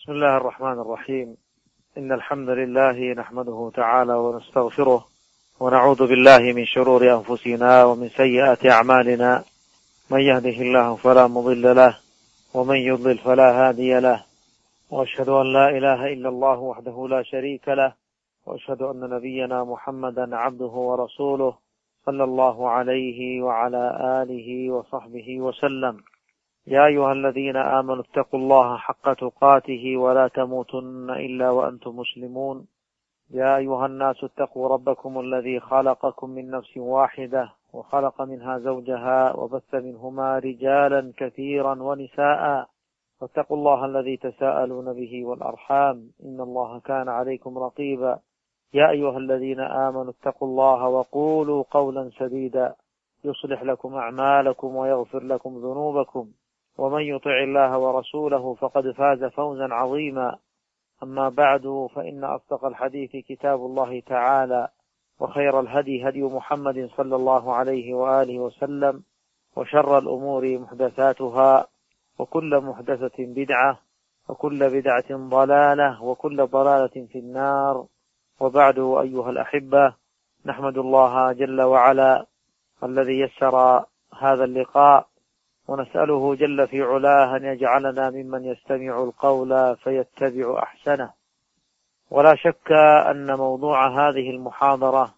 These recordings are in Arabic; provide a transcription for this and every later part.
بسم الله الرحمن الرحيم. إن الحمد لله نحمده تعالى ونستغفره ونعوذ بالله من شرور أنفسنا ومن سيئات أعمالنا، من يهده الله فلا مضل له ومن يضلل فلا هادي له، وأشهد أن لا إله إلا الله وحده لا شريك له، وأشهد أن نبينا محمدا عبده ورسوله صلى الله عليه وعلى آله وصحبه وسلم. يا أيها الذين آمنوا اتقوا الله حق تقاته ولا تموتن إلا وأنتم مسلمون. يا أيها الناس اتقوا ربكم الذي خلقكم من نفس واحدة وخلق منها زوجها وبث منهما رجالا كثيرا ونساء، فاتقوا الله الذي تساءلون به والأرحام إن الله كان عليكم رقيبا. يا أيها الذين آمنوا اتقوا الله وقولوا قولا سديدا يصلح لكم أعمالكم ويغفر لكم ذنوبكم، ومن يطع الله ورسوله فقد فاز فوزا عظيما. أما بعد، فإن أصدق الحديث كتاب الله تعالى، وخير الهدي هدي محمد صلى الله عليه وآله وسلم، وشر الأمور محدثاتها، وكل محدثة بدعة، وكل بدعة ضلالة، وكل ضلالة في النار. وبعد، أيها الأحبة، نحمد الله جل وعلا الذي يسر هذا اللقاء، ونسأله جل في علاه أن يجعلنا ممن يستمع القول فيتبع أحسنه. ولا شك أن موضوع هذه المحاضرة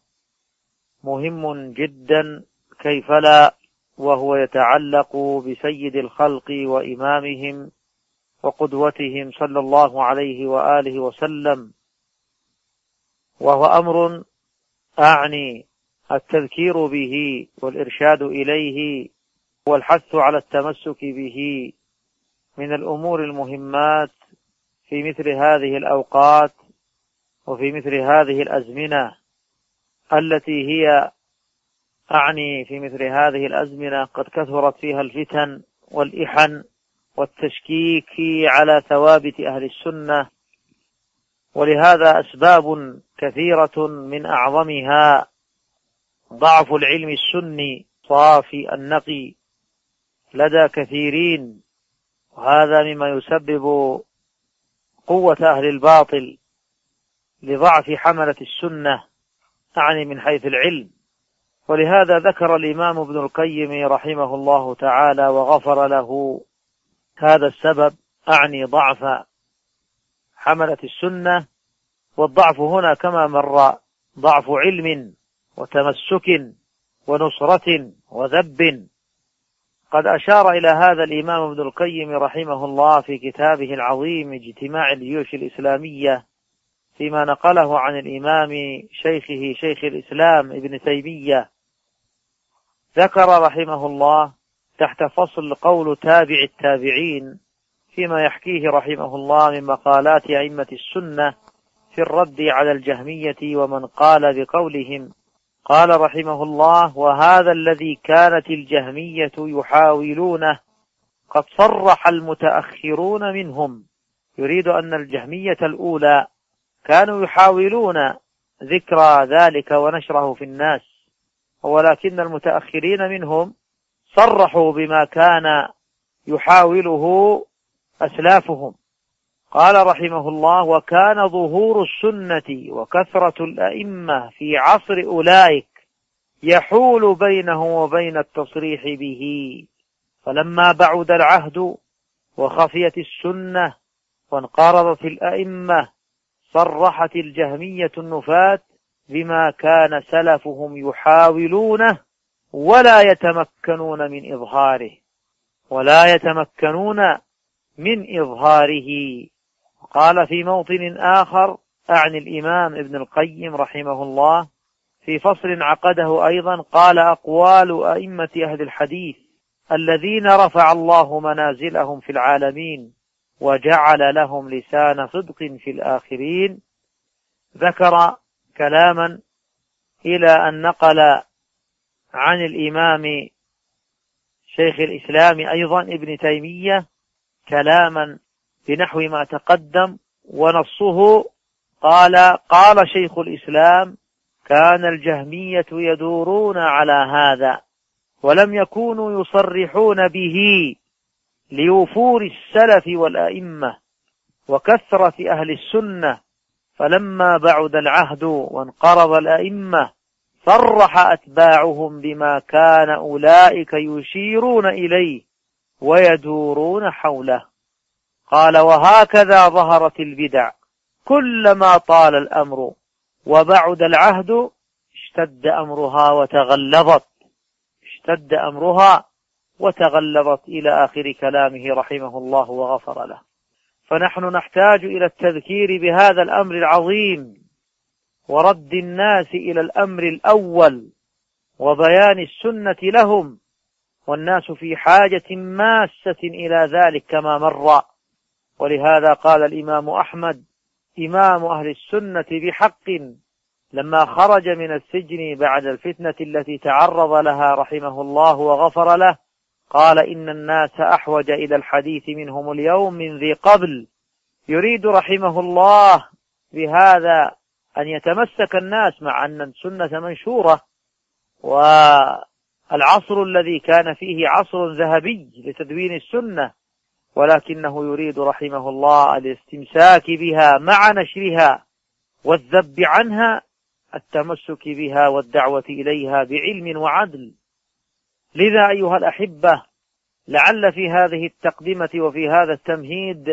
مهم جدا، كيف لا، وهو يتعلق بسيد الخلق وإمامهم وقدوتهم صلى الله عليه وآله وسلم، وهو أمر أعني التذكير به والإرشاد إليه والحث على التمسك به من الأمور المهمات في مثل هذه الأوقات وفي مثل هذه الأزمنة التي هي أعني في مثل هذه الأزمنة قد كثرت فيها الفتن والإحن والتشكيك على ثوابت أهل السنة. ولهذا أسباب كثيرة، من أعظمها ضعف العلم السني صافي النقي لدى كثيرين، وهذا مما يسبب قوة أهل الباطل لضعف حملة السنة أعني من حيث العلم. ولهذا ذكر الإمام ابن القيم رحمه الله تعالى وغفر له هذا السبب، أعني ضعف حملة السنة. والضعف هنا كما مر ضعف علم وتمسك ونصرة وذب. قد أشار إلى هذا الإمام ابن القيم رحمه الله في كتابه العظيم اجتماع الجيوش الإسلامية، فيما نقله عن الإمام شيخه شيخ الإسلام ابن تيمية. ذكر رحمه الله تحت فصل قول تابع التابعين فيما يحكيه رحمه الله من مقالات أئمة السنة في الرد على الجهمية ومن قال بقولهم. قال رحمه الله: وهذا الذي كانت الجهمية يحاولونه قد صرح المتأخرون منهم. يريد أن الجهمية الأولى كانوا يحاولون ذكر ذلك ونشره في الناس، ولكن المتأخرين منهم صرحوا بما كان يحاوله أسلافهم. قال رحمه الله: وكان ظهور السنة وكثرة الأئمة في عصر أولئك يحول بينه وبين التصريح به، فلما بعد العهد وخفيت السنة وانقرضت الأئمة صرحت الجهمية النفاة بما كان سلفهم يحاولونه ولا يتمكنون من إظهاره. قال في موطن آخر أعني الإمام ابن القيم رحمه الله في فصل عقده أيضا، قال: أقوال أئمة أهل الحديث الذين رفع الله منازلهم في العالمين وجعل لهم لسان صدق في الآخرين. ذكر كلاما إلى أن نقل عن الإمام شيخ الإسلام أيضا ابن تيمية كلاما بنحو ما تقدم، ونصه قال شيخ الإسلام: كان الجهمية يدورون على هذا ولم يكونوا يصرحون به لوفور السلف والأئمة، وكثرة أهل السنة، فلما بعد العهد وانقرض الأئمة صرح أتباعهم بما كان أولئك يشيرون إليه ويدورون حوله. قال: وهكذا ظهرت البدع، كلما طال الأمر وبعد العهد اشتد أمرها وتغلظت إلى آخر كلامه رحمه الله وغفر له. فنحن نحتاج إلى التذكير بهذا الأمر العظيم ورد الناس إلى الأمر الأول وبيان السنة لهم، والناس في حاجة ماسة إلى ذلك كما مر. ولهذا قال الإمام أحمد إمام أهل السنة بحق لما خرج من السجن بعد الفتنة التي تعرض لها رحمه الله وغفر له، قال: إن الناس أحوج إلى الحديث منهم اليوم من ذي قبل. يريد رحمه الله بهذا أن يتمسك الناس مع أن السنة منشورة، والعصر الذي كان فيه عصر ذهبي لتدوين السنة، ولكنه يريد رحمه الله الاستمساك بها مع نشرها والذب عنها، التمسك بها والدعوة إليها بعلم وعدل. لذا أيها الأحبة، لعل في هذه التقدمة وفي هذا التمهيد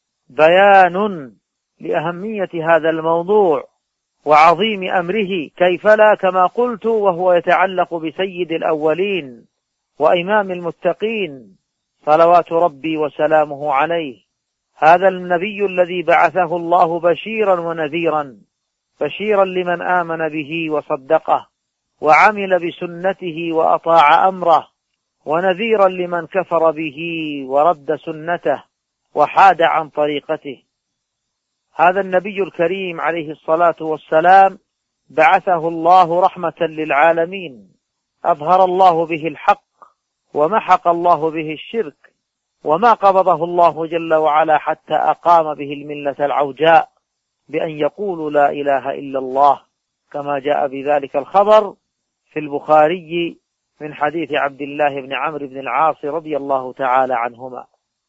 بيان لأهمية هذا الموضوع وعظيم أمره، كيف لا، كما قلت، وهو يتعلق بسيد الأولين وإمام المتقين صلوات ربي وسلامه عليه، هذا النبي الذي بعثه الله بشيرا ونذيرا، بشيرا لمن آمن به وصدقه وعمل بسنته وأطاع أمره، ونذيرا لمن كفر به ورد سنته وحاد عن طريقته. هذا النبي الكريم عليه الصلاة والسلام بعثه الله رحمة للعالمين، أظهر الله به الحق ومحق الله به الشرك، وما قبضه الله جل وعلا حتى أقام به الملة العوجاء بأن يقولوا لا إله إلا الله، كما جاء بذلك الخبر في البخاري من حديث عبد الله بن عمرو بن العاص رضي الله تعالى عنهما.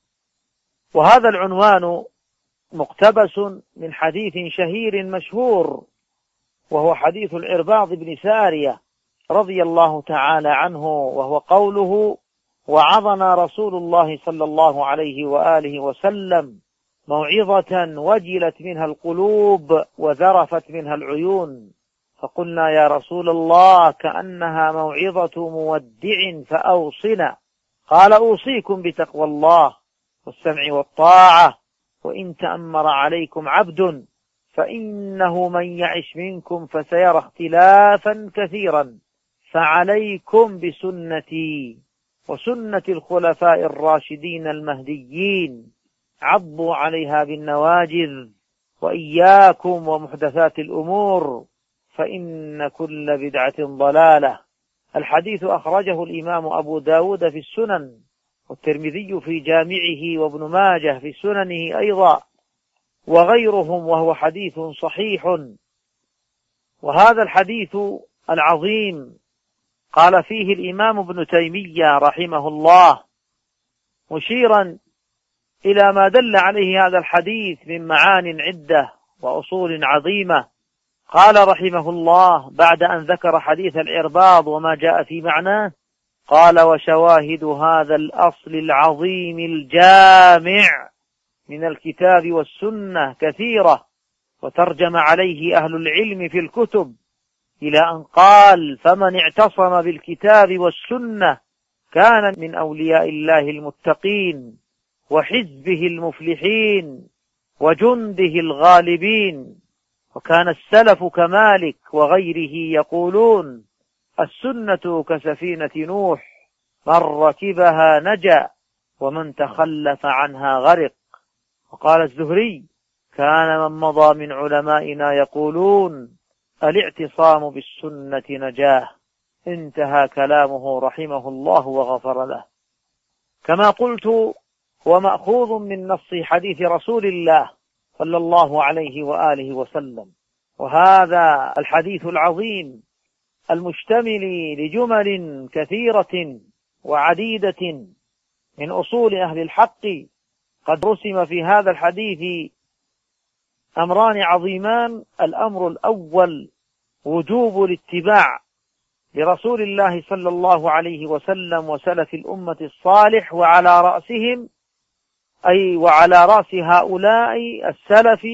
وهذا العنوان مقتبس من حديث شهير مشهور، وهو حديث العرباض بن سارية رضي الله تعالى عنه، وهو قوله: وعظنا رسول الله صلى الله عليه وآله وسلم موعظة وجلت منها القلوب وذرفت منها العيون، فقلنا: يا رسول الله، كأنها موعظة مودع فأوصنا. قال: أوصيكم بتقوى الله والسمع والطاعة، وإن تأمر عليكم عبد فإنه من يعش منكم فسيرى اختلافا كثيرا، فعليكم بسنتي وسنة الخلفاء الراشدين المهديين، عضوا عليها بالنواجذ، وإياكم ومحدثات الأمور، فإن كل بدعة ضلالة. الحديث أخرجه الإمام أبو داود في السنن، والترمذي في جامعه، وابن ماجه في سننه أيضا، وغيرهم، وهو حديث صحيح. وهذا الحديث العظيم قال فيه الإمام ابن تيمية رحمه الله مشيرا إلى ما دل عليه هذا الحديث من معان عدة وأصول عظيمة. قال رحمه الله بعد أن ذكر حديث العرباض وما جاء في معناه، قال: وشواهد هذا الأصل العظيم الجامع من الكتاب والسنة كثيرة، وترجم عليه أهل العلم في الكتب، إلى أن قال: فمن اعتصم بالكتاب والسنة كان من أولياء الله المتقين وحزبه المفلحين وجنده الغالبين. وكان السلف كمالك وغيره يقولون: السنة كسفينة نوح، من ركبها نجا ومن تخلف عنها غرق. وقال الزهري: كان من مضى من علمائنا يقولون: الاعتصام بالسنة نجاه. انتهى كلامه رحمه الله وغفر له. كما قلت، ومأخوذ من نص حديث رسول الله صلى الله عليه وآله وسلم. وهذا الحديث العظيم المشتمل لجمل كثيرة وعديدة من أصول أهل الحق قد رسم في هذا الحديث أمران عظيمان. الأمر الأول وجوب الاتباع لرسول الله صلى الله عليه وسلم وسلف الأمة الصالح، وعلى رأسهم وعلى رأس هؤلاء السلف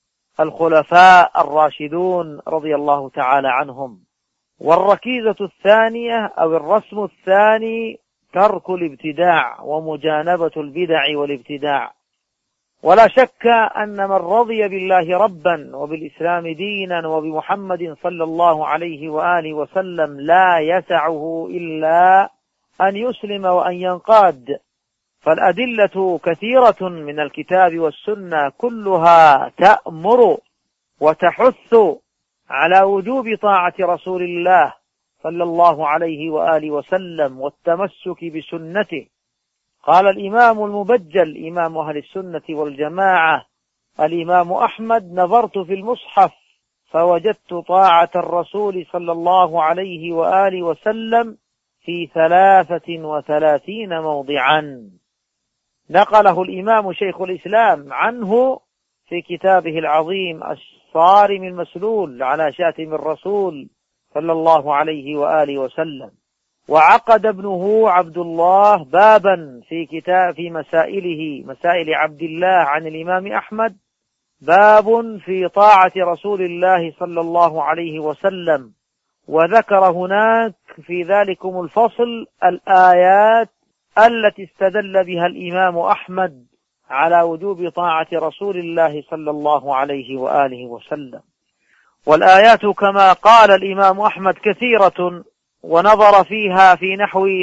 الخلفاء الراشدون رضي الله تعالى عنهم. والركيزة الثانية أو الرسم الثاني ترك الابتداع ومجانبة البدع والابتداع. ولا شك أن من رضي بالله ربا وبالإسلام دينا وبمحمد صلى الله عليه وآله وسلم لا يسعه إلا أن يسلم وأن ينقاد. فالأدلة كثيرة من الكتاب والسنة كلها تأمر وتحث على وجوب طاعة رسول الله صلى الله عليه وآله وسلم والتمسك بسنته. قال الإمام المبجل إمام أهل السنة والجماعة الإمام أحمد: نظرت في المصحف فوجدت طاعة الرسول صلى الله عليه وآله وسلم في 33 موضعا. نقله الإمام شيخ الإسلام عنه في كتابه العظيم الصارم المسلول على شاتم الرسول صلى الله عليه وآله وسلم. وعقد ابنه عبد الله بابا في مسائل عبد الله عن الإمام أحمد، باب في طاعة رسول الله صلى الله عليه وسلم، وذكر هناك في ذلكم الفصل الآيات التي استدل بها الإمام أحمد على وجوب طاعة رسول الله صلى الله عليه وآله وسلم. والآيات كما قال الإمام أحمد كثيرة، ونظر فيها في نحو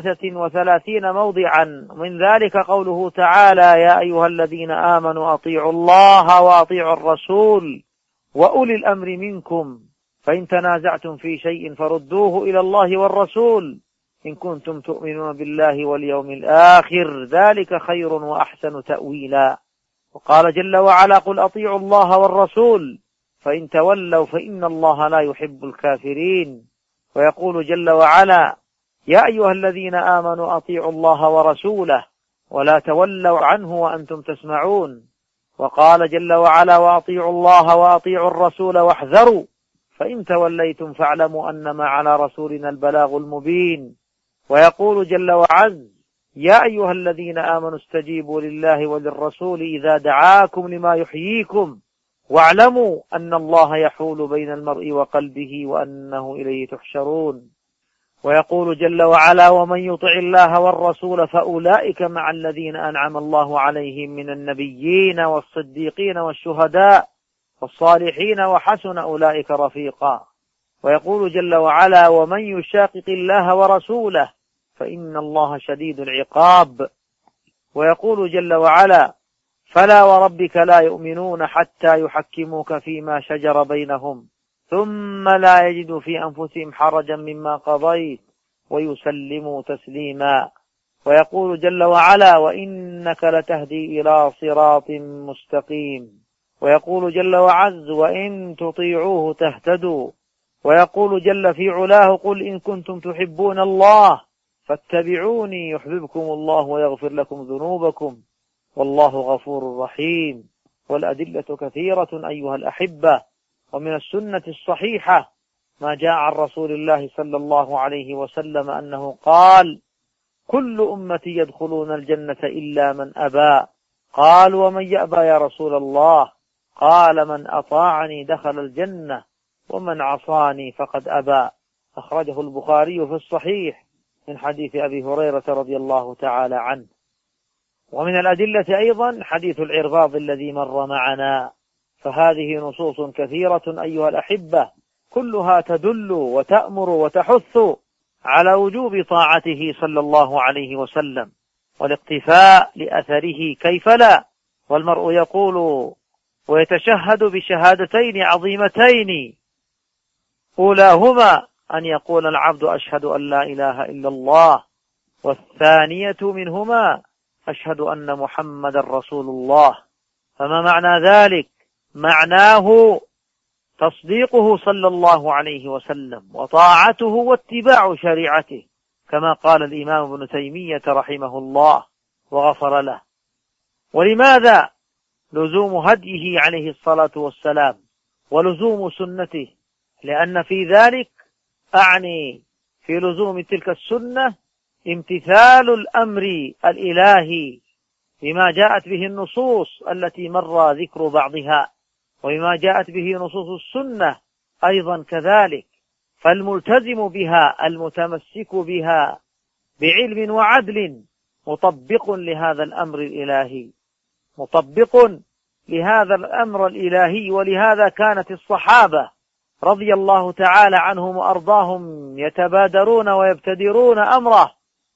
33 موضعا. من ذلك قوله تعالى: يا أيها الذين آمنوا أطيعوا الله وأطيعوا الرسول وأولي الأمر منكم فإن تنازعتم في شيء فردوه إلى الله والرسول إن كنتم تؤمنون بالله واليوم الآخر ذلك خير وأحسن تأويلا. وقال جل وعلا: قل أطيعوا الله والرسول فإن تولوا فإن الله لا يحب الكافرين. ويقول جل وعلا: يا أيها الذين آمنوا أطيعوا الله ورسوله ولا تولوا عنه وأنتم تسمعون. وقال جل وعلا: وأطيعوا الله وأطيعوا الرسول واحذروا فإن توليتم فاعلموا أنما على رسولنا البلاغ المبين. ويقول جل وعز: يا أيها الذين آمنوا استجيبوا لله وللرسول إذا دعاكم لما يحييكم واعلموا أن الله يحول بين المرء وقلبه وأنه إليه تحشرون. ويقول جل وعلا: ومن يطع الله والرسول فأولئك مع الذين أنعم الله عليهم من النبيين والصديقين والشهداء والصالحين وحسن أولئك رفيقا. ويقول جل وعلا: ومن يشاقق الله ورسوله فإن الله شديد العقاب. ويقول جل وعلا: فلا وربك لا يؤمنون حتى يحكموك فيما شجر بينهم ثم لا يجدوا في أنفسهم حرجا مما قضيت ويسلموا تسليما. ويقول جل وعلا: وإنك لتهدي إلى صراط مستقيم. ويقول جل وعز: وإن تطيعوه تهتدوا. ويقول جل في علاه: قل إن كنتم تحبون الله فاتبعوني يحببكم الله ويغفر لكم ذنوبكم والله غفور رحيم. والأدلة كثيرة أيها الأحبة. ومن السنة الصحيحة ما جاء عن رسول الله صلى الله عليه وسلم أنه قال: كل أمتي يدخلون الجنة إلا من أبى. قال: ومن يأبى يا رسول الله؟ قال: من أطاعني دخل الجنة ومن عصاني فقد أبى. أخرجه البخاري في الصحيح من حديث أبي هريرة رضي الله تعالى عنه. ومن الأدلة أيضا حديث العرباض الذي مر معنا. فهذه نصوص كثيرة أيها الأحبة كلها تدل وتأمر وتحث على وجوب طاعته صلى الله عليه وسلم والاقتفاء لأثره كيف لا. والمرء يقول ويتشهد بشهادتين عظيمتين، أولاهما أن يقول العبد: أشهد أن لا إله إلا الله، والثانية منهما: أشهد أن محمد رسول الله. فما معنى ذلك؟ معناه تصديقه صلى الله عليه وسلم وطاعته واتباع شريعته، كما قال الإمام ابن تيمية رحمه الله وغفر له. ولماذا لزوم هديه عليه الصلاة والسلام ولزوم سنته؟ لأن في ذلك أعني في لزوم تلك السنة امتثال الأمر الإلهي بما جاءت به النصوص التي مر ذكر بعضها، وبما جاءت به نصوص السنة أيضا كذلك. فالملتزم بها المتمسك بها بعلم وعدل مطبق لهذا الأمر الإلهي، مطبق لهذا الأمر الإلهي. ولهذا كانت الصحابة رضي الله تعالى عنهم وأرضاهم يتبادرون ويبتدرون أمره،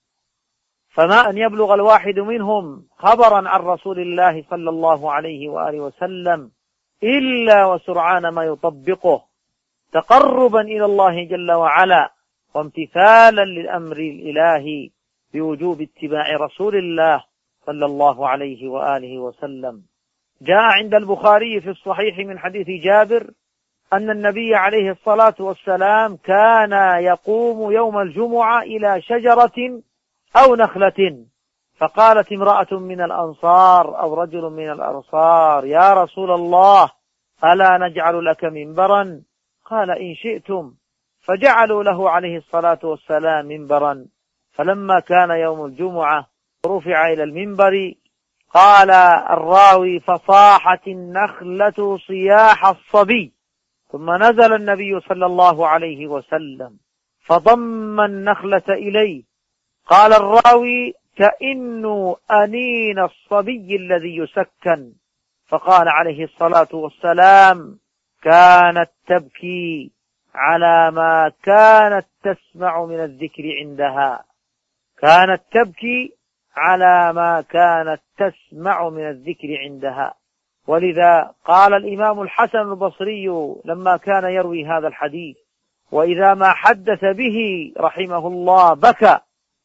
فما أن يبلغ الواحد منهم خبرا عن رسول الله صلى الله عليه وآله وسلم إلا وسرعان ما يطبقه تقربا إلى الله جل وعلا وامتثالا للأمر الإلهي بوجوب اتباع رسول الله صلى الله عليه وآله وسلم. جاء عند البخاري في الصحيح من حديث جابر أن النبي عليه الصلاة والسلام كان يقوم يوم الجمعة إلى شجرة أو نخلة، فقالت امرأة من الأنصار أو رجل من الأنصار: يا رسول الله، ألا نجعل لك منبرا؟ قال: إن شئتم. فجعلوا له عليه الصلاة والسلام منبرا. فلما كان يوم الجمعة رفع إلى المنبر، قال الراوي: فصاحت النخلة صياح الصبي، ثم نزل النبي صلى الله عليه وسلم فضم النخلة إليه. قال الراوي: كأن أنين الصبي الذي يسكن. فقال عليه الصلاة والسلام: كانت تبكي على ما كانت تسمع من الذكر عندها، كانت تبكي على ما كانت تسمع من الذكر عندها. ولذا قال الإمام الحسن البصري لما كان يروي هذا الحديث: وإذا ما حدث به رحمه الله بكى.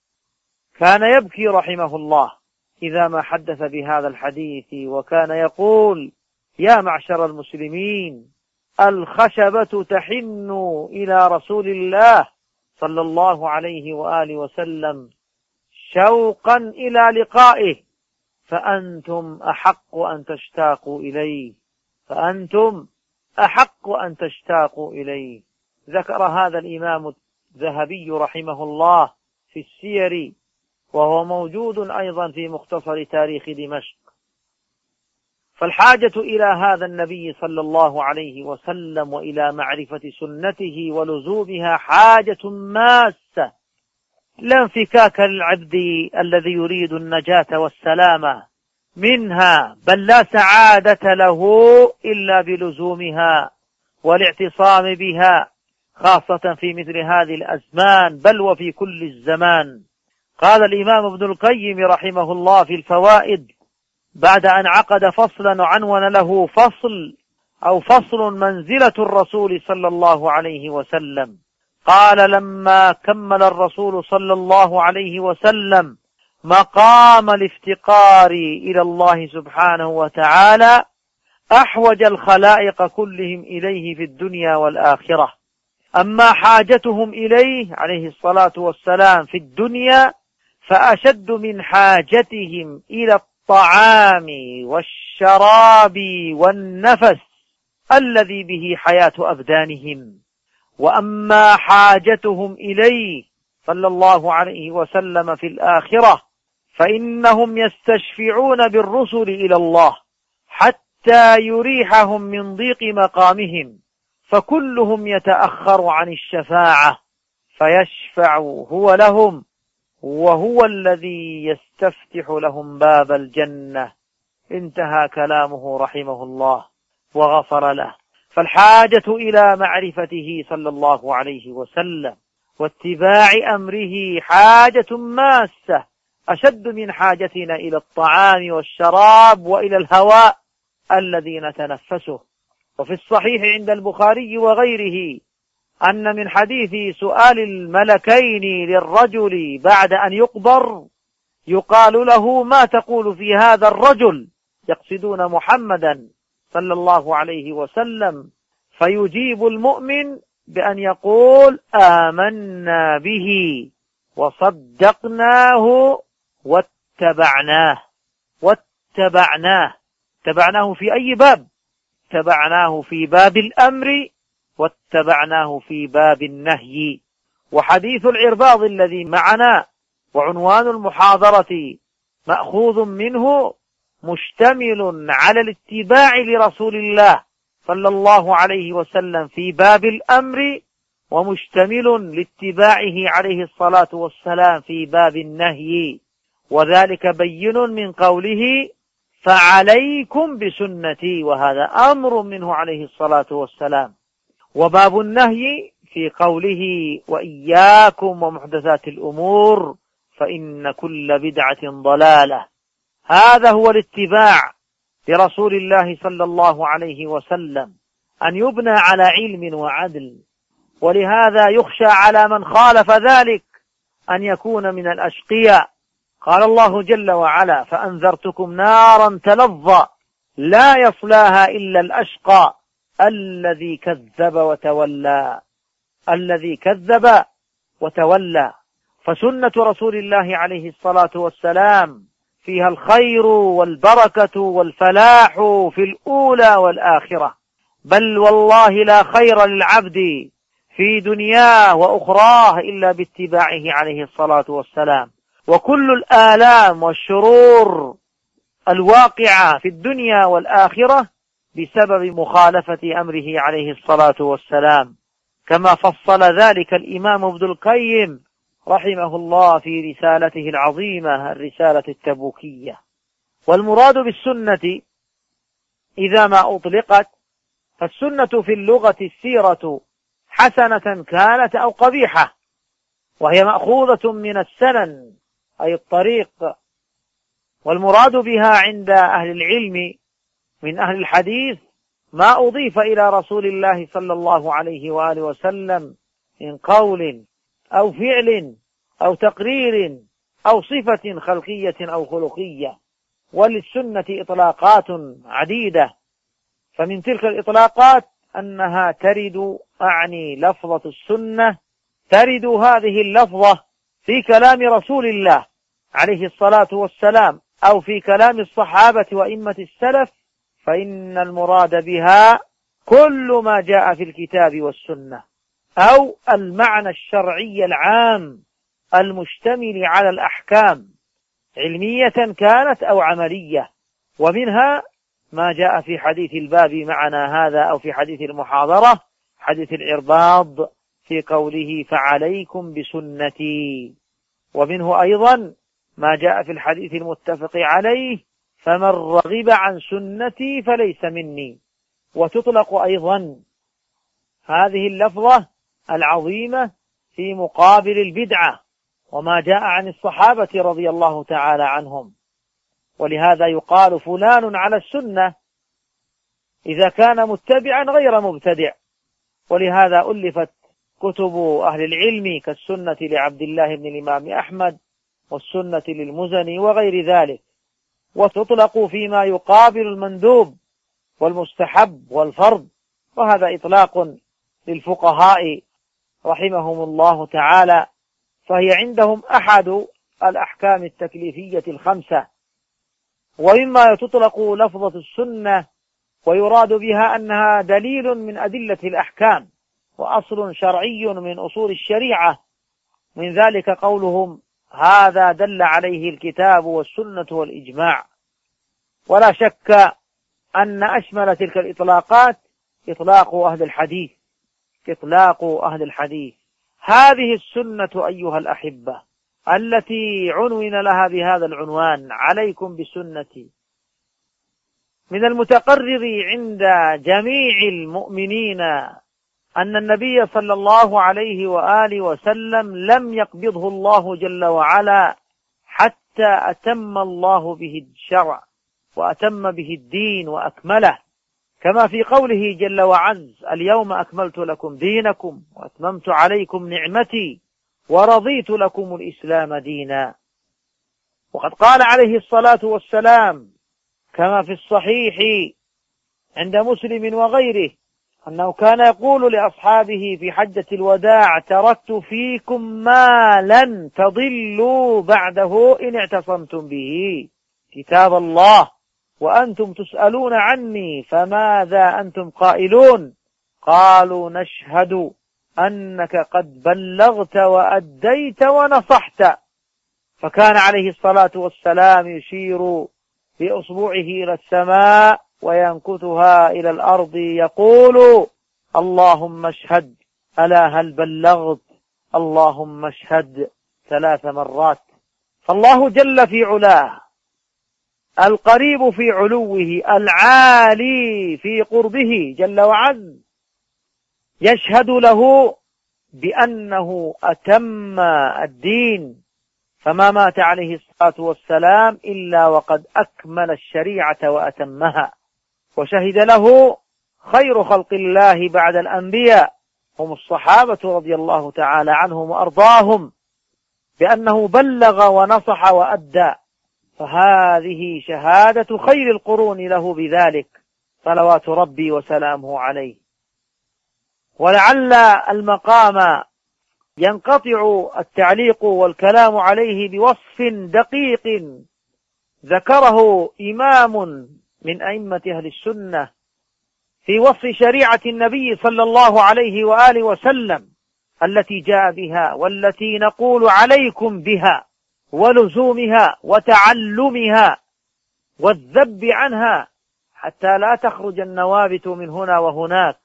كان يبكي رحمه الله إذا ما حدث بهذا الحديث، وكان يقول: يا معشر المسلمين، الخشبة تحن إلى رسول الله صلى الله عليه وآله وسلم شوقا إلى لقائه، فأنتم أحق أن تشتاقوا إليه، فأنتم أحق أن تشتاقوا إليه. ذكر هذا الإمام الذهبي رحمه الله في السير، وهو موجود أيضا في مختصر تاريخ دمشق. فالحاجة إلى هذا النبي صلى الله عليه وسلم وإلى معرفة سنته ولزومها حاجة ماسة، لا انفكاك للعبد الذي يريد النجاة والسلامة منها، بل لا سعادة له إلا بلزومها والاعتصام بها، خاصة في مثل هذه الأزمان بل وفي كل الزمان. قال الإمام ابن القيم رحمه الله في الفوائد بعد أن عقد فصلا وعنون له فصل منزلة الرسول صلى الله عليه وسلم، قال: لما كمل الرسول صلى الله عليه وسلم مقام الافتقار إلى الله سبحانه وتعالى، أحوج الخلائق كلهم إليه في الدنيا والآخرة. أما حاجتهم إليه عليه الصلاة والسلام في الدنيا فأشد من حاجتهم إلى الطعام والشراب والنفس الذي به حياة أبدانهم. وأما حاجتهم إليه صلى الله عليه وسلم في الآخرة فإنهم يستشفعون بالرسل إلى الله حتى يريحهم من ضيق مقامهم، فكلهم يتأخر عن الشفاعة فيشفع هو لهم، وهو الذي يستفتح لهم باب الجنة. انتهى كلامه رحمه الله وغفر له. فالحاجة إلى معرفته صلى الله عليه وسلم واتباع أمره حاجة ماسة أشد من حاجتنا إلى الطعام والشراب وإلى الهواء الذي نتنفسه. وفي الصحيح عند البخاري وغيره أن من حديث سؤال الملكين للرجل بعد أن يقبر يقال له: ما تقول في هذا الرجل؟ يقصدون محمدا صلى الله عليه وسلم. فيجيب المؤمن بأن يقول: آمنا به وصدقناه واتبعناه اتبعناه في أي باب؟ اتبعناه في باب الأمر، واتبعناه في باب النهي. وحديث العرباض الذي معنا وعنوان المحاضرة مأخوذ منه مشتمل على الاتباع لرسول الله صلى الله عليه وسلم في باب الأمر، ومشتمل لاتباعه عليه الصلاة والسلام في باب النهي، وذلك بين من قوله فعليكم بسنتي، وهذا أمر منه عليه الصلاة والسلام. وباب النهي في قوله وإياكم ومحدثات الأمور فإن كل بدعة ضلالة. هذا هو الاتباع لرسول الله صلى الله عليه وسلم، أن يبنى على علم وعدل. ولهذا يخشى على من خالف ذلك أن يكون من الأشقياء. قال الله جل وعلا فأنذرتكم نارا تلظى لا يصلاها إلا الأشقى الذي كذب وتولى. فسنة رسول الله عليه الصلاة والسلام فيها الخير والبركة والفلاح في الأولى والآخرة، بل والله لا خير للعبد في دنياه وأخراه إلا باتباعه عليه الصلاة والسلام. وكل الآلام والشرور الواقعة في الدنيا والآخرة بسبب مخالفة أمره عليه الصلاة والسلام، كما فصل ذلك الإمام ابن القيم رحمه الله في رسالته العظيمة الرسالة التبوكية. والمراد بالسنة إذا ما أطلقت، فالسنة في اللغة السيرة حسنة كانت أو قبيحة، وهي مأخوذة من السنن أي الطريق. والمراد بها عند أهل العلم من أهل الحديث ما أضيف إلى رسول الله صلى الله عليه وآله وسلم من قول أو فعل أو تقرير أو صفة خلقية أو خلقية. وللسنة إطلاقات عديدة، فمن تلك الإطلاقات أنها ترد، أعني لفظة السنة، ترد هذه اللفظة في كلام رسول الله عليه الصلاة والسلام أو في كلام الصحابة وإمة السلف، فإن المراد بها كل ما جاء في الكتاب والسنة، أو المعنى الشرعي العام المشتمل على الأحكام علمية كانت أو عملية. ومنها ما جاء في حديث الباب معنا هذا، أو في حديث المحاضرة حديث العرباض في قوله فعليكم بسنتي. ومنه أيضا ما جاء في الحديث المتفق عليه فمن رغب عن سنتي فليس مني. وتطلق أيضا هذه اللفظة العظيمة في مقابل البدعة وما جاء عن الصحابة رضي الله تعالى عنهم. ولهذا يقال فلان على السنة إذا كان متبعا غير مبتدع. ولهذا ألفت كتب أهل العلم كالسنة لعبد الله بن الإمام أحمد والسنة للمزني وغير ذلك. وتطلق فيما يقابل المندوب والمستحب والفرض، وهذا إطلاق للفقهاء رحمهم الله تعالى، فهي عندهم أحد الأحكام التكليفية الخمسة. ومما تطلق لفظة السنة ويراد بها أنها دليل من أدلة الأحكام وأصل شرعي من أصول الشريعة، من ذلك قولهم هذا دل عليه الكتاب والسنة والإجماع. ولا شك أن أشمل تلك الإطلاقات إطلاق أهل الحديث. هذه السنة أيها الأحبة التي عنون لها بهذا العنوان عليكم بسنتي، من المتقرر عند جميع المؤمنين أن النبي صلى الله عليه وآله وسلم لم يقبضه الله جل وعلا حتى أتم الله به الشرع وأتم به الدين وأكمله، كما في قوله جل وعز اليوم أكملت لكم دينكم وأتممت عليكم نعمتي ورضيت لكم الإسلام دينا. وقد قال عليه الصلاة والسلام كما في الصحيح عند مسلم وغيره أنه كان يقول لأصحابه في حجة الوداع تركت فيكم ما لن تضلوا بعده إن اعتصمتم به كتاب الله وأنتم تسألون عني فماذا أنتم قائلون؟ قالوا نشهد أنك قد بلغت وأديت ونصحت. فكان عليه الصلاة والسلام يشير بإصبعه إلى السماء وينكتها إلى الأرض يقول اللهم اشهد، ألا هل بلغت؟ اللهم اشهد 3 مرات. فالله جل في علاه، القريب في علوه، العالي في قربه جل وعز، يشهد له بأنه أتم الدين، فما مات عليه الصلاة والسلام إلا وقد أكمل الشريعة وأتمها. وشهد له خير خلق الله بعد الأنبياء هم الصحابة رضي الله تعالى عنهم وأرضاهم بأنه بلغ ونصح وأدى، فهذه شهادة خير القرون له بذلك صلوات ربي وسلامه عليه. ولعل المقام ينقطع التعليق والكلام عليه بوصف دقيق ذكره إمام من أئمة أهل السنة في وصف شريعة النبي صلى الله عليه وآله وسلم التي جاء بها والتي نقول عليكم بها ولزومها وتعلمها والذب عنها حتى لا تخرج النوابت من هنا وهناك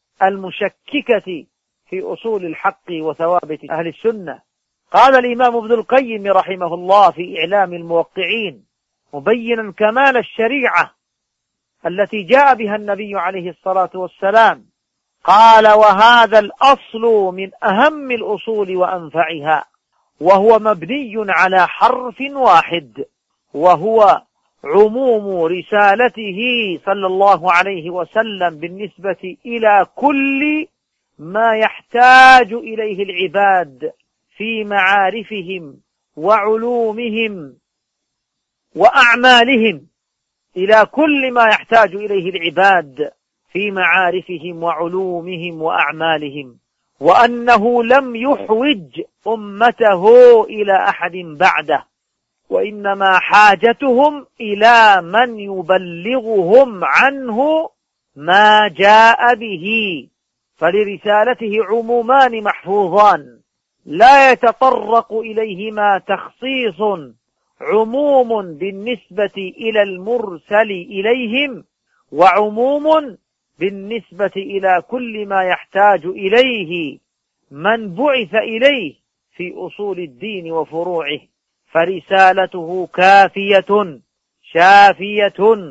المشككة في أصول الحق وثوابت أهل السنة. قال الإمام ابن القيم رحمه الله في إعلام الموقعين مبينا كمال الشريعة التي جاء بها النبي عليه الصلاة والسلام، قال وهذا الأصل من أهم الأصول وأنفعها، وهو مبني على حرف واحد، وهو عموم رسالته صلى الله عليه وسلم بالنسبة إلى كل ما يحتاج إليه العباد في معارفهم وعلومهم وأعمالهم، إلى كل ما يحتاج إليه العباد في معارفهم وعلومهم وأعمالهم، وأنه لم يحوج أمته إلى أحد بعده، وإنما حاجتهم إلى من يبلغهم عنه ما جاء به. فلرسالته عمومان محفوظان لا يتطرق إليهما تخصيص، عموم بالنسبة إلى المرسل إليهم، وعموم بالنسبة إلى كل ما يحتاج إليه من بعث إليه في أصول الدين وفروعه. فرسالته كافية شافية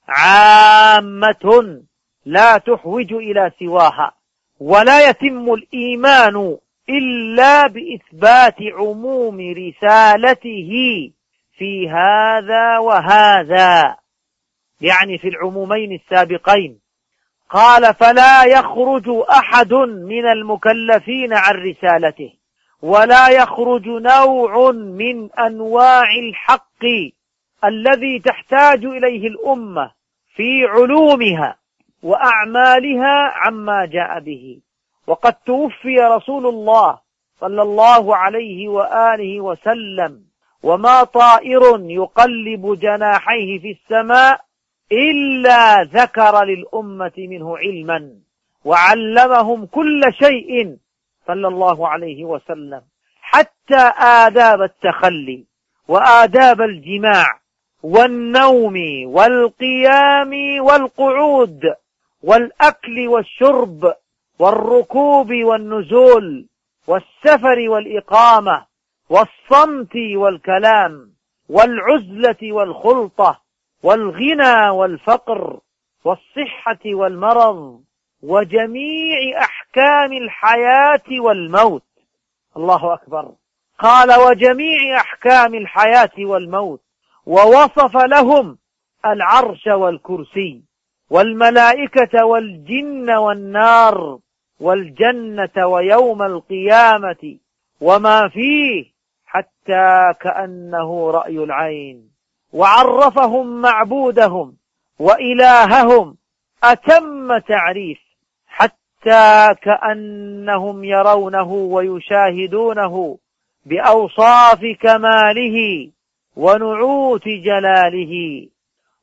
عامة لا تحوج إلى سواها، ولا يتم الإيمان إلا بإثبات عموم رسالته في هذا وهذا، يعني في العمومين السابقين. قال فلا يخرج أحد من المكلفين عن رسالته، ولا يخرج نوع من أنواع الحق الذي تحتاج إليه الأمة في علومها وأعمالها عما جاء به. وقد توفي رسول الله صلى الله عليه وآله وسلم وما طائر يقلب جناحيه في السماء إلا ذكر للأمة منه علما وعلمهم كل شيء صلى الله عليه وسلم، حتى آداب التخلي وآداب الجماع والنوم والقيام والقعود والأكل والشرب والركوب والنزول والسفر والإقامة والصمت والكلام والعزلة والخلطة والغنى والفقر والصحة والمرض وجميع أحكام الحياة والموت. الله أكبر. قال وجميع أحكام الحياة والموت، ووصف لهم العرش والكرسي والملائكة والجن والنار والجنة ويوم القيامة وما فيه حتى كأنه رأي العين، وعرفهم معبودهم وإلههم أتم تعريف حتى كأنهم يرونه ويشاهدونه بأوصاف كماله ونعوت جلاله.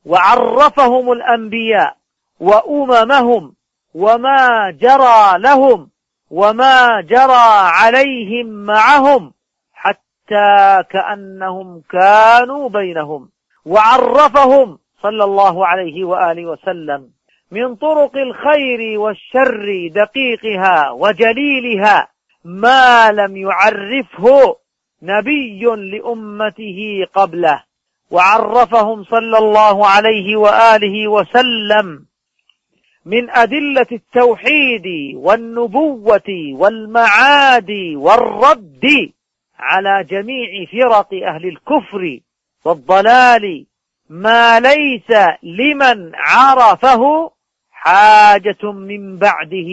وعرفهم الأنبياء وأممهم وما جرى لهم وما جرى عليهم معهم حتى كأنهم كانوا بينهم. وعرفهم صلى الله عليه وآله وسلم من طرق الخير والشر دقيقها وجليلها ما لم يعرفه نبي لأمته قبله. وعرفهم صلى الله عليه وآله وسلم من أدلة التوحيد والنبوة والمعاد والرد على جميع فرق أهل الكفر والضلال ما ليس لمن عرفه حاجة من بعده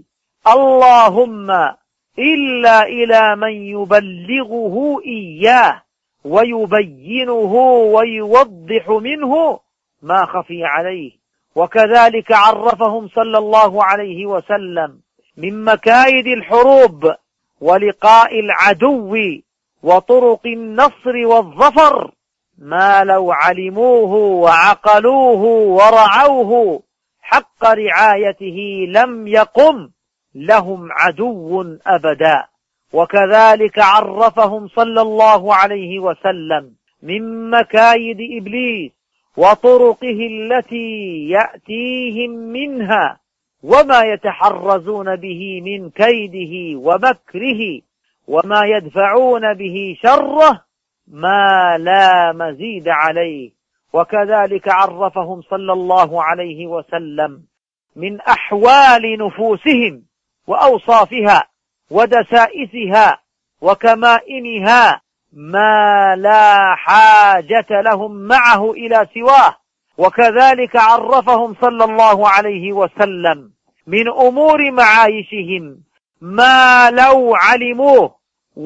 اللهم إلا إلى من يبلغه إياه ويبينه ويوضح منه ما خفي عليه. وكذلك عرفهم صلى الله عليه وسلم من مكايد الحروب ولقاء العدو وطرق النصر والظفر ما لو علموه وعقلوه ورعوه حق رعايته لم يقم لهم عدو أبدا. وكذلك عرفهم صلى الله عليه وسلم من مكايد إبليس وطرقه التي يأتيهم منها وما يتحرزون به من كيده ومكره وما يدفعون به شره ما لا مزيد عليه. وكذلك عرفهم صلى الله عليه وسلم من أحوال نفوسهم وأوصافها ودسائسها وكمائنها ما لا حاجة لهم معه إلى سواه. وكذلك عرفهم صلى الله عليه وسلم من أمور معايشهم ما لو علموه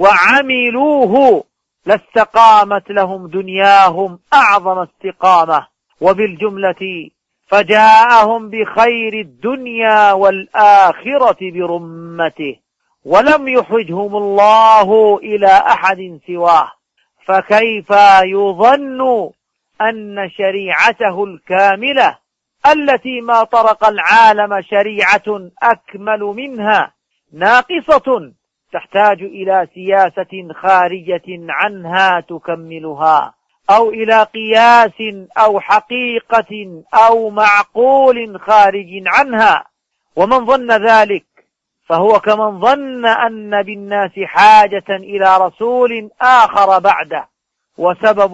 وعملوه لاستقامت لهم دنياهم أعظم استقامة. وبالجملة فجاءهم بخير الدنيا والآخرة برمته ولم يحوجهم الله إلى أحد سواه. فكيف يظن أن شريعته الكاملة التي ما طرق العالم شريعة أكمل منها ناقصة تحتاج إلى سياسة خارجة عنها تكملها أو إلى قياس أو حقيقة أو معقول خارج عنها؟ ومن ظن ذلك فهو كمن ظن أن بالناس حاجة إلى رسول آخر بعده. وسبب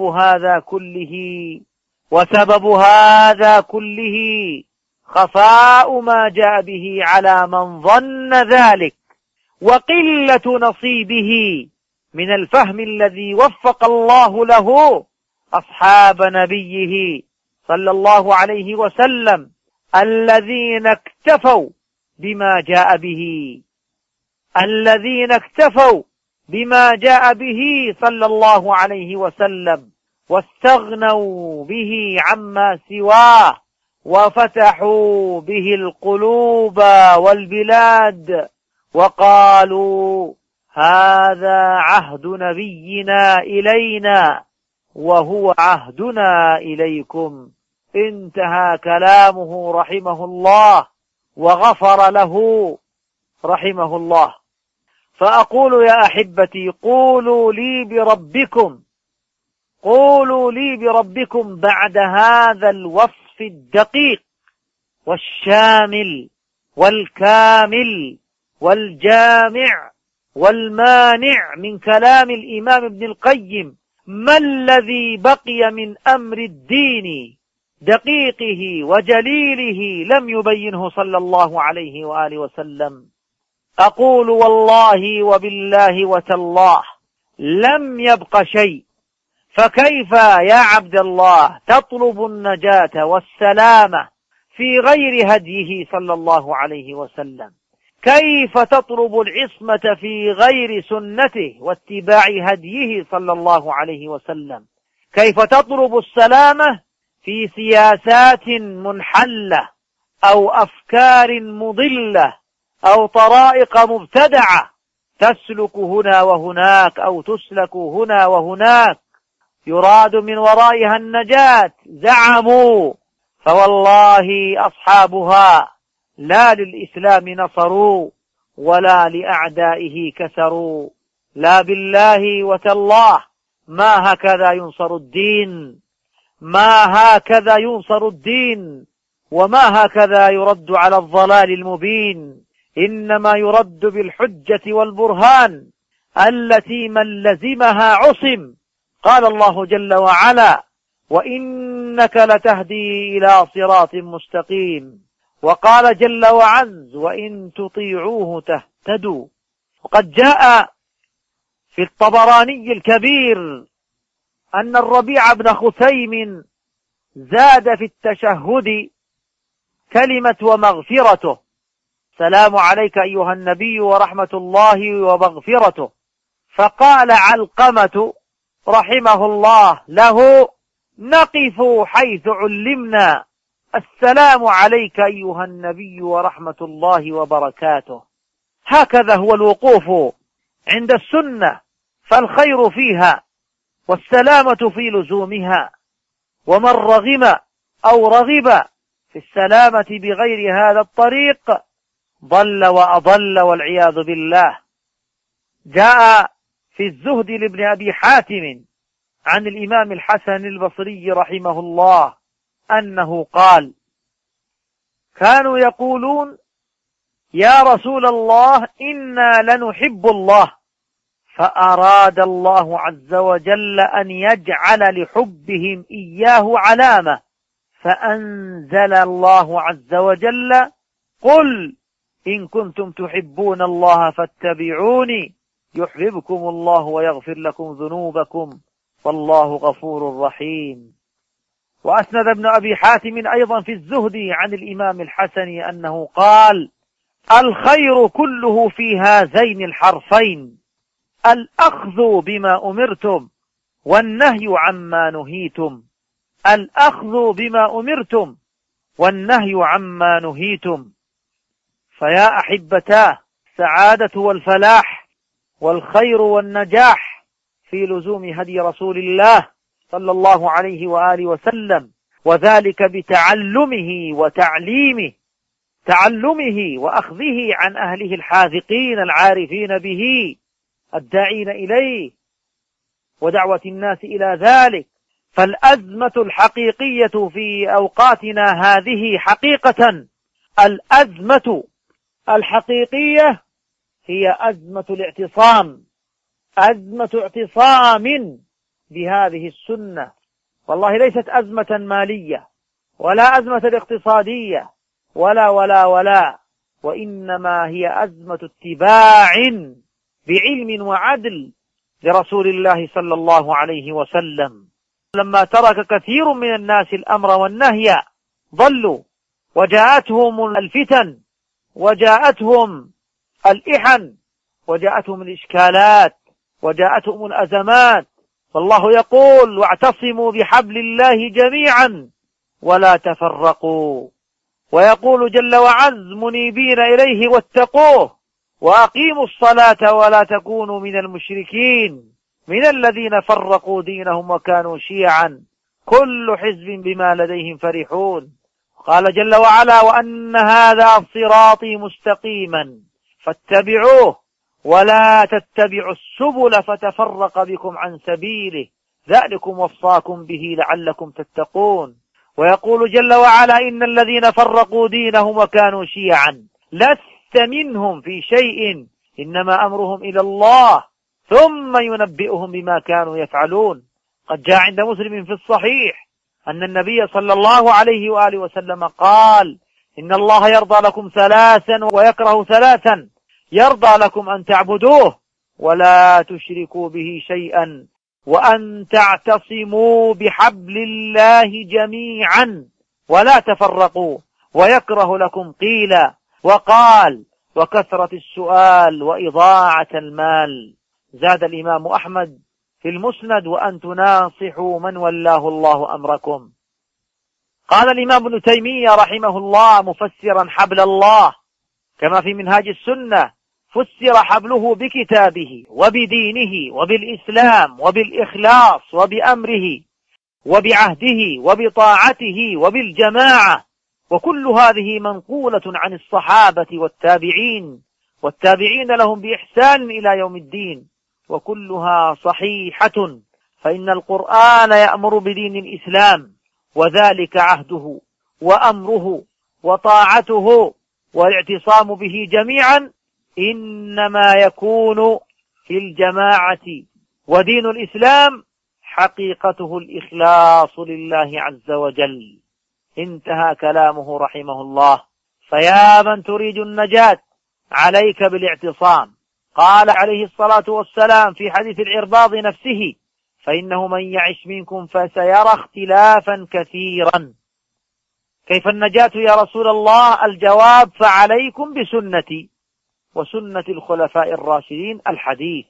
هذا كله خفاء ما جاء به على من ظن ذلك وقلة نصيبه من الفهم الذي وفق الله له أصحاب نبيه صلى الله عليه وسلم الذين اكتفوا بما جاء به صلى الله عليه وسلم واستغنوا به عما سواه وفتحوا به القلوب والبلاد وقالوا هذا عهد نبينا إلينا وهو عهدنا إليكم. انتهى كلامه رحمه الله وغفر له رحمه الله. فأقول يا أحبتي قولوا لي بربكم بعد هذا الوصف الدقيق والشامل والكامل والجامع والمانع من كلام الإمام ابن القيم ما الذي بقي من أمر الدين دقيقه وجليله لم يبينه صلى الله عليه وآله وسلم؟ أقول والله وبالله وتالله لم يبق شيء. فكيف يا عبد الله تطلب النجاة والسلامة في غير هديه صلى الله عليه وسلم؟ كيف تطلب العصمة في غير سنته واتباع هديه صلى الله عليه وسلم؟ كيف تطلب السلامة في سياسات منحلة أو أفكار مضلة أو طرائق مبتدعة تسلك هنا وهناك أو تسلك هنا وهناك يراد من ورائها النجاة زعموا، فوالله أصحابها لا للإسلام نصروا ولا لأعدائه كسروا. لا بالله وتالله ما هكذا ينصر الدين، ما هكذا ينصر الدين، وما هكذا يرد على الضلال المبين. إنما يرد بالحجة والبرهان التي من لزمها عصم. قال الله جل وعلا: وإنك لتهدي إلى صراط مستقيم. وقال جل وعز: وإن تطيعوه تهتدوا. وقد جاء في الطبراني الكبير أن الربيع بن خثيم زاد في التشهد كلمة ومغفرته: السلام عليك أيها النبي ورحمة الله ومغفرته. فقال علقمة رحمه الله له: نقف حيث علمنا، السلام عليك أيها النبي ورحمة الله وبركاته. هكذا هو الوقوف عند السنة، فالخير فيها والسلامة في لزومها. ومن رغم أو رغب في السلامة بغير هذا الطريق ضل وأضل والعياذ بالله. جاء في الزهد لابن أبي حاتم عن الإمام الحسن البصري رحمه الله أنه قال: كانوا يقولون يا رسول الله إنا لنحب الله، فأراد الله عز وجل أن يجعل لحبهم إياه علامة، فأنزل الله عز وجل: قل إن كنتم تحبون الله فاتبعوني يحببكم الله ويغفر لكم ذنوبكم والله غفور رحيم. وأسند ابن أبي حاتم أيضا في الزهد عن الإمام الحسن أنه قال: الخير كله في هذين الحرفين، الأخذ بما أمرتم والنهي عما نهيتم. الأخذ بما أمرتم والنهي عما نهيتم. فيا أحبتاه، السعادة والفلاح والخير والنجاح في لزوم هدي رسول الله صلى الله عليه وآله وسلم، وذلك بتعلمه وتعليمه، تعلمه وأخذه عن أهله الحاذقين العارفين به الداعين إليه، ودعوة الناس إلى ذلك. فالأزمة الحقيقية في أوقاتنا هذه حقيقة، الأزمة الحقيقية هي أزمة الاعتصام، أزمة اعتصام بهذه السنة. والله ليست أزمة مالية ولا أزمة اقتصادية ولا، وإنما هي أزمة اتباع بعلم وعدل لرسول الله صلى الله عليه وسلم. لما ترك كثير من الناس الأمر والنهي ضلوا، وجاءتهم الفتن وجاءتهم الإحن وجاءتهم الإشكالات وجاءتهم الأزمات. والله يقول: واعتصموا بحبل الله جميعا ولا تفرقوا. ويقول جل وعز: منيبين إليه واتقوه وأقيموا الصلاة ولا تكونوا من المشركين من الذين فرقوا دينهم وكانوا شيعا كل حزب بما لديهم فرحون. قال جل وعلا: وأن هذا صراطي مستقيما فاتبعوه ولا تتبعوا السبل فتفرق بكم عن سبيله ذلكم وصاكم به لعلكم تتقون. ويقول جل وعلا: إن الذين فرقوا دينهم وكانوا شيعا لست منهم في شيء إنما أمرهم إلى الله ثم ينبئهم بما كانوا يفعلون. قد جاء عند مسلم في الصحيح أن النبي صلى الله عليه وآله وسلم قال: إن الله يرضى لكم ثلاثا ويكره ثلاثا، يرضى لكم أن تعبدوه ولا تشركوا به شيئا وأن تعتصموا بحبل الله جميعا ولا تفرقوا، ويكره لكم قيل وقال وكثرة السؤال وإضاعة المال. زاد الإمام أحمد في المسند: وأن تناصحوا من ولاه الله أمركم. قال الإمام ابن تيمية رحمه الله مفسرا حبل الله كما في منهاج السنة: فسر حبله بكتابه وبدينه وبالإسلام وبالإخلاص وبأمره وبعهده وبطاعته وبالجماعة، وكل هذه منقولة عن الصحابة والتابعين لهم بإحسان إلى يوم الدين، وكلها صحيحة. فإن القرآن يأمر بدين الإسلام، وذلك عهده وأمره وطاعته، والاعتصام به جميعا إنما يكون في الجماعة. ودين الإسلام حقيقته الإخلاص لله عز وجل. انتهى كلامه رحمه الله. فيا من تريد النجاة عليك بالاعتصام. قال عليه الصلاة والسلام في حديث العرباض نفسه: فإنه من يعش منكم فسيرى اختلافا كثيرا. كيف النجاة يا رسول الله؟ الجواب: فعليكم بسنتي وسنة الخلفاء الراشدين الحديث.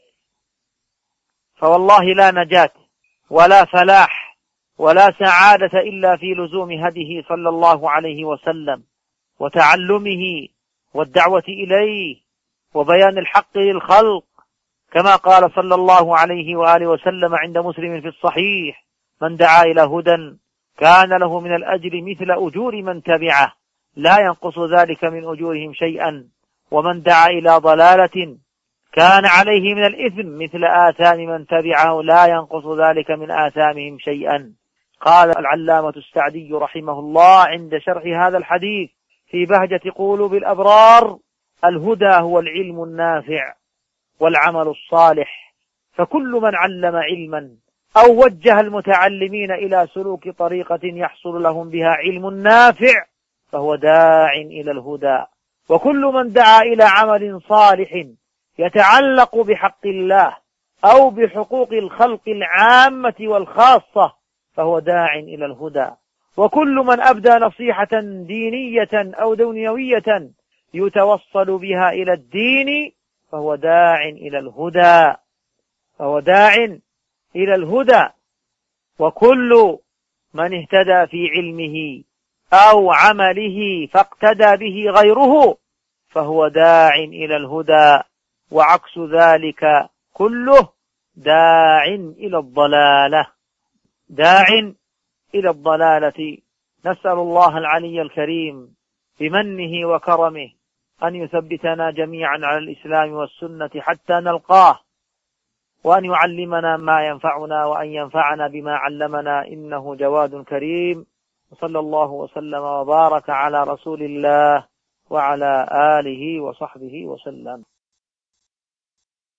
فوالله لا نجاة ولا فلاح ولا سعادة إلا في لزوم هديه صلى الله عليه وسلم، وتعلمه والدعوة إليه وبيان الحق للخلق، كما قال صلى الله عليه وآله وسلم عند مسلم في الصحيح: من دعا إلى هدى كان له من الأجر مثل أجور من تبعه لا ينقص ذلك من أجورهم شيئا، ومن دعا إلى ضلالة كان عليه من الإثم مثل آثام من تبعه لا ينقص ذلك من آثامهم شيئا. قال العلامة السعدي رحمه الله عند شرح هذا الحديث في بهجة قلوب الأبرار: الهدى هو العلم النافع والعمل الصالح، فكل من علم علما أو وجه المتعلمين إلى سلوك طريقة يحصل لهم بها علم نافع فهو داع إلى الهدى، وكل من دعا إلى عمل صالح يتعلق بحق الله أو بحقوق الخلق العامة والخاصة فهو داع إلى الهدى، وكل من أبدى نصيحة دينية أو دنيوية يتوصل بها إلى الدين فهو داع إلى الهدى، وكل من اهتدى في علمه أو عمله فاقتدى به غيره فهو داع إلى الهدى، وعكس ذلك كله داع إلى الضلالة. نسأل الله العلي الكريم بمنه وكرمه أن يثبتنا جميعا على الإسلام والسنة حتى نلقاه، وأن يعلمنا ما ينفعنا وأن ينفعنا بما علمنا، إنه جواد كريم. وصلى الله وسلم وبارك على رسول الله وعلى آله وصحبه وسلم.